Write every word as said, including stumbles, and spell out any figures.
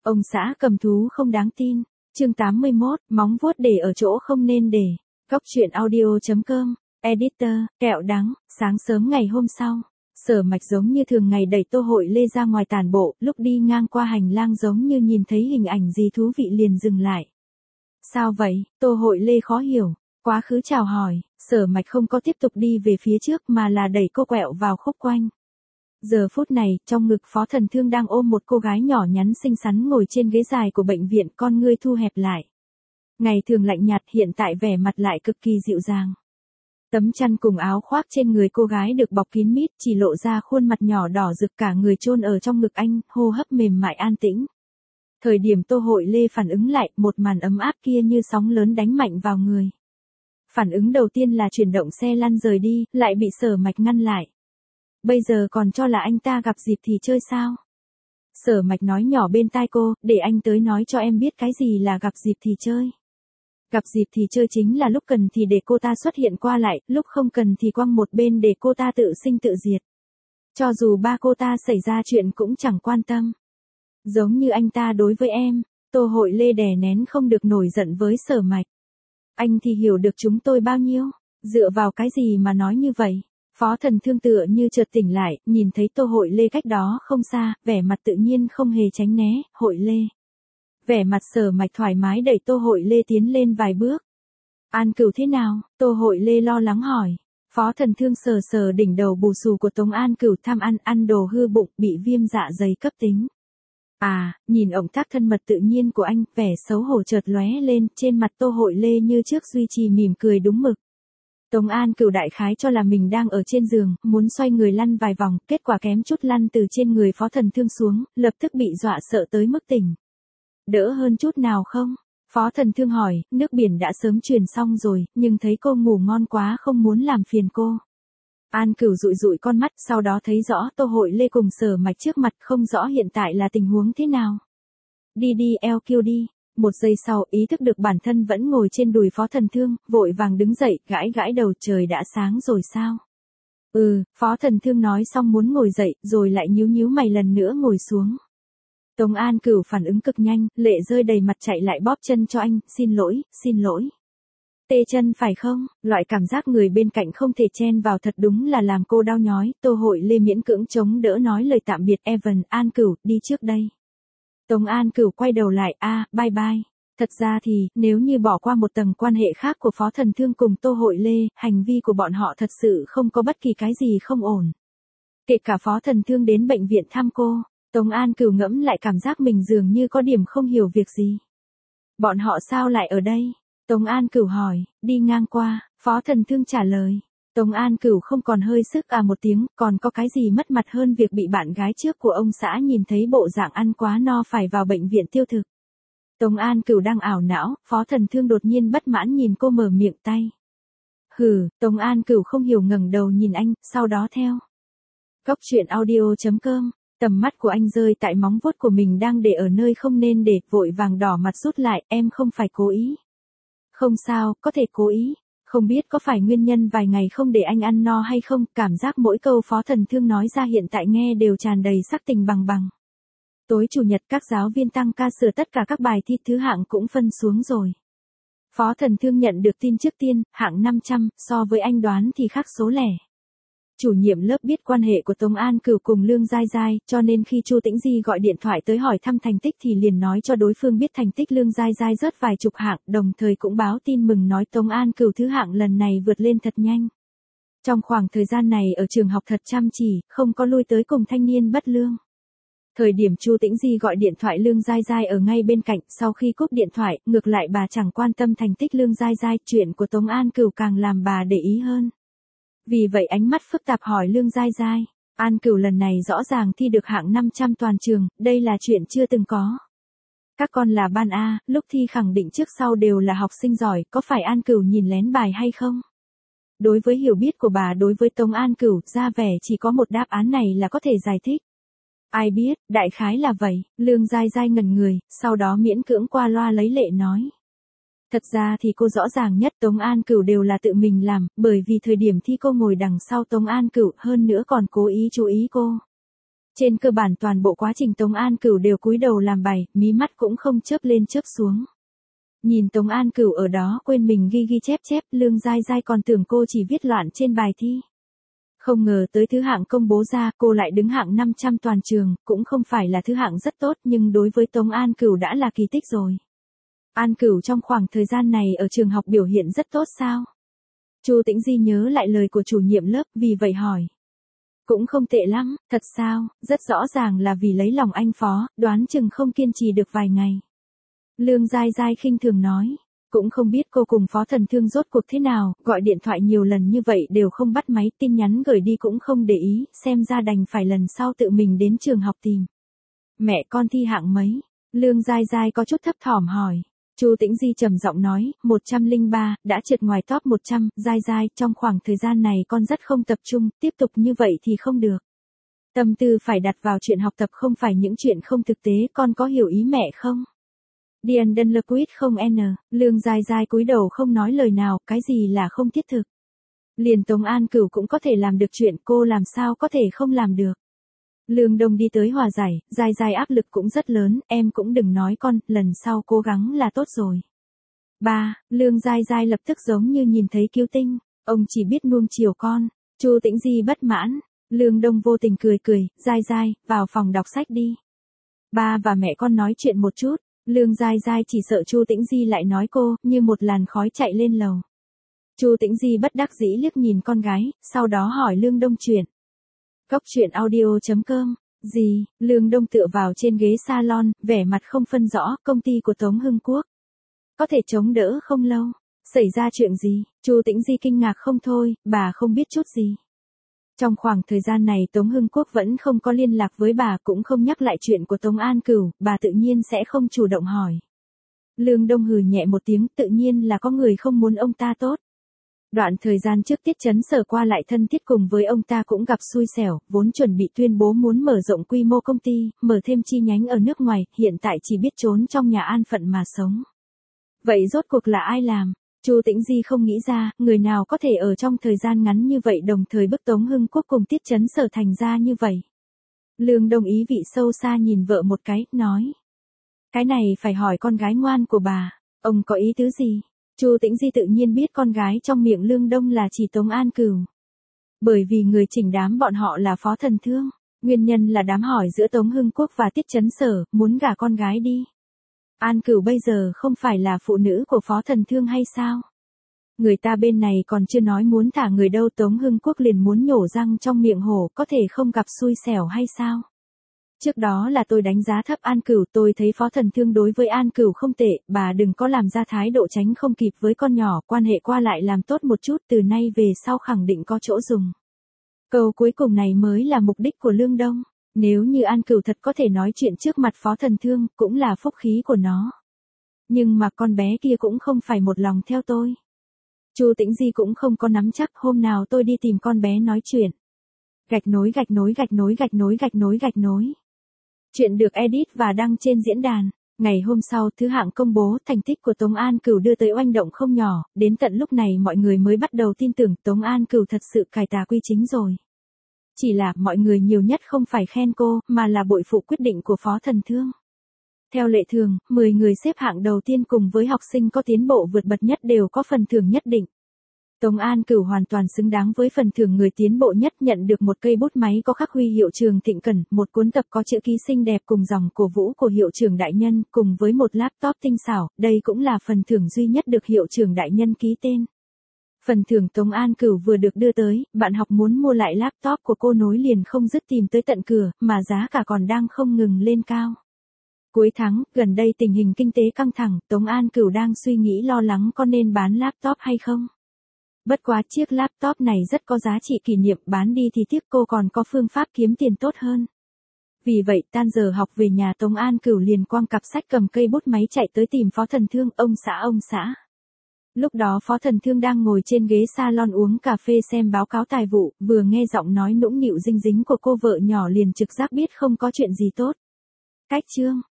Ông xã cầm thú không đáng tin. Chương tám mươi mốt, móng vuốt để ở chỗ không nên để. Góc truyện audio chấm com, editor, kẹo đắng. Sáng sớm ngày hôm sau, Sở Mạch giống như thường ngày đẩy Tô Hội Lê ra ngoài tản bộ, lúc đi ngang qua hành lang giống như nhìn thấy hình ảnh gì thú vị liền dừng lại. Sao vậy? Tô Hội Lê khó hiểu, quá khứ chào hỏi, Sở Mạch không có tiếp tục đi về phía trước mà là đẩy cô quẹo vào khúc quanh. Giờ phút này, trong ngực Phó Thần Thương đang ôm một cô gái nhỏ nhắn xinh xắn ngồi trên ghế dài của bệnh viện, con ngươi thu hẹp lại. Ngày thường lạnh nhạt hiện tại vẻ mặt lại cực kỳ dịu dàng. Tấm chăn cùng áo khoác trên người cô gái được bọc kín mít, chỉ lộ ra khuôn mặt nhỏ đỏ rực, cả người chôn ở trong ngực anh, hô hấp mềm mại an tĩnh. Thời điểm Tô Hội Lê phản ứng lại, một màn ấm áp kia như sóng lớn đánh mạnh vào người. Phản ứng đầu tiên là chuyển động xe lăn rời đi, lại bị Sở Mạch ngăn lại. Bây giờ còn cho là anh ta gặp dịp thì chơi sao? Sở Mạch nói nhỏ bên tai cô, để anh tới nói cho em biết cái gì là gặp dịp thì chơi. Gặp dịp thì chơi chính là lúc cần thì để cô ta xuất hiện qua lại, lúc không cần thì quăng một bên để cô ta tự sinh tự diệt. Cho dù ba cô ta xảy ra chuyện cũng chẳng quan tâm. Giống như anh ta đối với em. Tô Hội Lê đè nén không được nổi giận với Sở Mạch. Anh thì hiểu được chúng tôi bao nhiêu? Dựa vào cái gì mà nói như vậy? Phó Thần Thương tựa như chợt tỉnh lại, nhìn thấy Tô Hội Lê cách đó không xa, vẻ mặt tự nhiên không hề tránh né. Hội Lê. Vẻ mặt Sở Mạch thoải mái đẩy Tô Hội Lê tiến lên vài bước. An Cửu thế nào? Tô Hội Lê lo lắng hỏi. Phó Thần Thương sờ sờ đỉnh đầu bù xù của Tống An Cửu, tham ăn, ăn đồ hư bụng, bị viêm dạ dày cấp tính. À, nhìn động tác thân mật tự nhiên của anh, vẻ xấu hổ chợt lóe lên, trên mặt Tô Hội Lê như trước duy trì mỉm cười đúng mực. Tống An Cửu đại khái cho là mình đang ở trên giường, muốn xoay người lăn vài vòng, kết quả kém chút lăn từ trên người Phó Thần Thương xuống, lập tức bị dọa sợ tới mức tỉnh. Đỡ hơn chút nào không? Phó Thần Thương hỏi, nước biển đã sớm truyền xong rồi, nhưng thấy cô ngủ ngon quá không muốn làm phiền cô. An Cửu dụi dụi con mắt, sau đó thấy rõ Tô Hội Lê cùng Sở Mạch trước mặt, không rõ hiện tại là tình huống thế nào. Đi đi eo kêu đi. Một giây sau, ý thức được bản thân vẫn ngồi trên đùi Phó Thần Thương, vội vàng đứng dậy, gãi gãi đầu, trời đã sáng rồi sao? Ừ, Phó Thần Thương nói xong muốn ngồi dậy, rồi lại nhíu nhíu mày lần nữa ngồi xuống. Tống An Cửu phản ứng cực nhanh, lệ rơi đầy mặt chạy lại bóp chân cho anh, xin lỗi, xin lỗi. Tê chân phải không? Loại cảm giác người bên cạnh không thể chen vào thật đúng là làm cô đau nhói. Tô Hội Lê miễn cưỡng chống đỡ nói lời tạm biệt. Evan, An Cửu, đi trước đây. Tống An Cửu quay đầu lại, a, à, bye bye. Thật ra thì, nếu như bỏ qua một tầng quan hệ khác của Phó Thần Thương cùng Tô Hội Lê, hành vi của bọn họ thật sự không có bất kỳ cái gì không ổn. Kể cả Phó Thần Thương đến bệnh viện thăm cô, Tống An Cửu ngẫm lại cảm giác mình dường như có điểm không hiểu việc gì. Bọn họ sao lại ở đây? Tống An Cửu hỏi, đi ngang qua, Phó Thần Thương trả lời. Tống An Cửu không còn hơi sức à một tiếng, còn có cái gì mất mặt hơn việc bị bạn gái trước của ông xã nhìn thấy bộ dạng ăn quá no phải vào bệnh viện tiêu thực. Tống An Cửu đang ảo não, Phó Thần Thương đột nhiên bất mãn nhìn cô mở miệng tay. Hừ, Tống An Cửu không hiểu ngẩng đầu nhìn anh, sau đó theo. Góc truyện audio chấm com, tầm mắt của anh rơi tại móng vuốt của mình đang để ở nơi không nên để, vội vàng đỏ mặt rút lại, em không phải cố ý. Không sao, có thể cố ý. Không biết có phải nguyên nhân vài ngày không để anh ăn no hay không, cảm giác mỗi câu Phó Thần Thương nói ra hiện tại nghe đều tràn đầy sắc tình bằng bằng. Tối chủ nhật các giáo viên tăng ca sửa tất cả các bài thi thứ hạng cũng phân xuống rồi. Phó Thần Thương nhận được tin trước tiên, hạng năm trăm, so với anh đoán thì khác số lẻ. Chủ nhiệm lớp biết quan hệ của Tống An Cửu cùng Lương Giai Giai, cho nên khi Chu Tĩnh Di gọi điện thoại tới hỏi thăm thành tích thì liền nói cho đối phương biết thành tích Lương Giai Giai rớt vài chục hạng, đồng thời cũng báo tin mừng nói Tống An Cửu thứ hạng lần này vượt lên thật nhanh. Trong khoảng thời gian này ở trường học thật chăm chỉ, không có lui tới cùng thanh niên bất lương. Thời điểm Chu Tĩnh Di gọi điện thoại Lương Giai Giai ở ngay bên cạnh, sau khi cúp điện thoại, ngược lại bà chẳng quan tâm thành tích Lương Giai Giai, chuyện của Tống An Cửu càng làm bà để ý hơn. Vì vậy ánh mắt phức tạp hỏi Lương Giai Giai, An Cửu lần này rõ ràng thi được hạng năm trăm toàn trường, đây là chuyện chưa từng có. Các con là ban A, lúc thi khẳng định trước sau đều là học sinh giỏi, có phải An Cửu nhìn lén bài hay không? Đối với hiểu biết của bà đối với Tống An Cửu, ra vẻ chỉ có một đáp án này là có thể giải thích. Ai biết, đại khái là vậy, Lương Giai Giai ngẩn người, sau đó miễn cưỡng qua loa lấy lệ nói. Thật ra thì cô rõ ràng nhất Tống An Cửu đều là tự mình làm, bởi vì thời điểm thi cô ngồi đằng sau Tống An Cửu, hơn nữa còn cố ý chú ý cô. Trên cơ bản toàn bộ quá trình Tống An Cửu đều cúi đầu làm bài, mí mắt cũng không chớp lên chớp xuống. Nhìn Tống An Cửu ở đó quên mình ghi ghi chép chép, Lương Giai Giai còn tưởng cô chỉ viết loạn trên bài thi. Không ngờ tới thứ hạng công bố ra, cô lại đứng hạng năm trăm toàn trường, cũng không phải là thứ hạng rất tốt nhưng đối với Tống An Cửu đã là kỳ tích rồi. An Cửu trong khoảng thời gian này ở trường học biểu hiện rất tốt sao? Chu Tĩnh Di nhớ lại lời của chủ nhiệm lớp, vì vậy hỏi. Cũng không tệ lắm, thật sao, rất rõ ràng là vì lấy lòng anh Phó, đoán chừng không kiên trì được vài ngày. Lương Giai Giai khinh thường nói, cũng không biết cô cùng Phó Thần Thương rốt cuộc thế nào, gọi điện thoại nhiều lần như vậy đều không bắt máy, tin nhắn gửi đi cũng không để ý, xem ra đành phải lần sau tự mình đến trường học tìm. Mẹ con thi hạng mấy? Lương Giai Giai có chút thấp thỏm hỏi. Chu Tĩnh Di trầm giọng nói, một trăm lẻ ba, đã trượt ngoài top một trăm, Giai Giai, trong khoảng thời gian này con rất không tập trung, tiếp tục như vậy thì không được. Tâm tư phải đặt vào chuyện học tập không phải những chuyện không thực tế, con có hiểu ý mẹ không? Điền Đân Lơ Quýt không n, Lương Giai Giai cúi đầu không nói lời nào, cái gì là không thiết thực. Liền Tống An Cửu cũng có thể làm được chuyện, cô làm sao có thể không làm được. Lương Đông đi tới hòa giải, Giai Giai áp lực cũng rất lớn, em cũng đừng nói con, lần sau cố gắng là tốt rồi. Ba, Lương Giai Giai lập tức giống như nhìn thấy cứu tinh, ông chỉ biết nuông chiều con. Chu Tĩnh Di bất mãn, Lương Đông vô tình cười cười, Giai Giai, vào phòng đọc sách đi. Ba và mẹ con nói chuyện một chút, Lương Giai Giai chỉ sợ Chu Tĩnh Di lại nói cô, như một làn khói chạy lên lầu. Chu Tĩnh Di bất đắc dĩ liếc nhìn con gái, sau đó hỏi Lương Đông chuyện. Cốc truyện audio chấm com, gì, Lương Đông tựa vào trên ghế salon, vẻ mặt không phân rõ, công ty của Tống Hưng Quốc. Có thể chống đỡ không lâu, xảy ra chuyện gì, Chu Tĩnh Di kinh ngạc không thôi, bà không biết chút gì. Trong khoảng thời gian này Tống Hưng Quốc vẫn không có liên lạc với bà, cũng không nhắc lại chuyện của Tống An Cửu, bà tự nhiên sẽ không chủ động hỏi. Lương Đông hừ nhẹ một tiếng, tự nhiên là có người không muốn ông ta tốt. Đoạn thời gian trước Tiết Chấn Sở qua lại thân thiết cùng với ông ta cũng gặp xui xẻo, vốn chuẩn bị tuyên bố muốn mở rộng quy mô công ty, mở thêm chi nhánh ở nước ngoài, hiện tại chỉ biết trốn trong nhà an phận mà sống. Vậy rốt cuộc là ai làm? Chu Tĩnh Di không nghĩ ra, người nào có thể ở trong thời gian ngắn như vậy đồng thời bức Tống Hưng Quốc cùng Tiết Chấn Sở thành ra như vậy. Lương Đông ý vị sâu xa nhìn vợ một cái, nói. Cái này phải hỏi con gái ngoan của bà, ông có ý tứ gì? Chu Tĩnh Di tự nhiên biết con gái trong miệng Lương Đông là chỉ Tống An Cửu. Bởi vì người chỉnh đám bọn họ là Phó Thần Thương, nguyên nhân là đám hỏi giữa Tống Hưng Quốc và Tiết Chấn Sở, muốn gả con gái đi. An Cửu bây giờ không phải là phụ nữ của Phó Thần Thương hay sao? Người ta bên này còn chưa nói muốn thả người đâu, Tống Hưng Quốc liền muốn nhổ răng trong miệng hổ, có thể không gặp xui xẻo hay sao? Trước đó là tôi đánh giá thấp An Cửu, tôi thấy Phó Thần Thương đối với An Cửu không tệ, bà đừng có làm ra thái độ tránh không kịp với con nhỏ, quan hệ qua lại làm tốt một chút, từ nay về sau khẳng định có chỗ dùng. Câu cuối cùng này mới là mục đích của Lương Đông, nếu như An Cửu thật có thể nói chuyện trước mặt Phó Thần Thương, cũng là phúc khí của nó. Nhưng mà con bé kia cũng không phải một lòng theo tôi. Chu Tĩnh Di cũng không có nắm chắc, hôm nào tôi đi tìm con bé nói chuyện. Gạch nối gạch nối gạch nối gạch nối gạch nối gạch nối. Chuyện được edit và đăng trên diễn đàn. Ngày hôm sau, thứ hạng công bố, thành tích của Tống An Cửu đưa tới oanh động không nhỏ, đến tận lúc này mọi người mới bắt đầu tin tưởng Tống An Cửu thật sự cải tà quy chính rồi. Chỉ là mọi người nhiều nhất không phải khen cô, mà là bội phụ quyết định của Phó Thần Thương. Theo lệ thường, mười người xếp hạng đầu tiên cùng với học sinh có tiến bộ vượt bậc nhất đều có phần thưởng nhất định. Tống An Cửu hoàn toàn xứng đáng với phần thưởng người tiến bộ nhất, nhận được một cây bút máy có khắc huy hiệu Trường Thịnh Cẩn, một cuốn tập có chữ ký xinh đẹp cùng dòng cổ vũ của hiệu trưởng đại nhân, cùng với một laptop tinh xảo, đây cũng là phần thưởng duy nhất được hiệu trưởng đại nhân ký tên. Phần thưởng Tống An Cửu vừa được đưa tới, bạn học muốn mua lại laptop của cô nối liền không dứt tìm tới tận cửa, mà giá cả còn đang không ngừng lên cao. Cuối tháng, gần đây tình hình kinh tế căng thẳng, Tống An Cửu đang suy nghĩ lo lắng có nên bán laptop hay không. Bất quá chiếc laptop này rất có giá trị kỷ niệm, bán đi thì tiếc, cô còn có phương pháp kiếm tiền tốt hơn. Vì vậy, tan giờ học về nhà Tống An Cửu liền quăng cặp sách cầm cây bút máy chạy tới tìm Phó Thần Thương, ông xã ông xã. Lúc đó Phó Thần Thương đang ngồi trên ghế salon uống cà phê xem báo cáo tài vụ, vừa nghe giọng nói nũng nịu dinh dính của cô vợ nhỏ liền trực giác biết không có chuyện gì tốt. Cách chương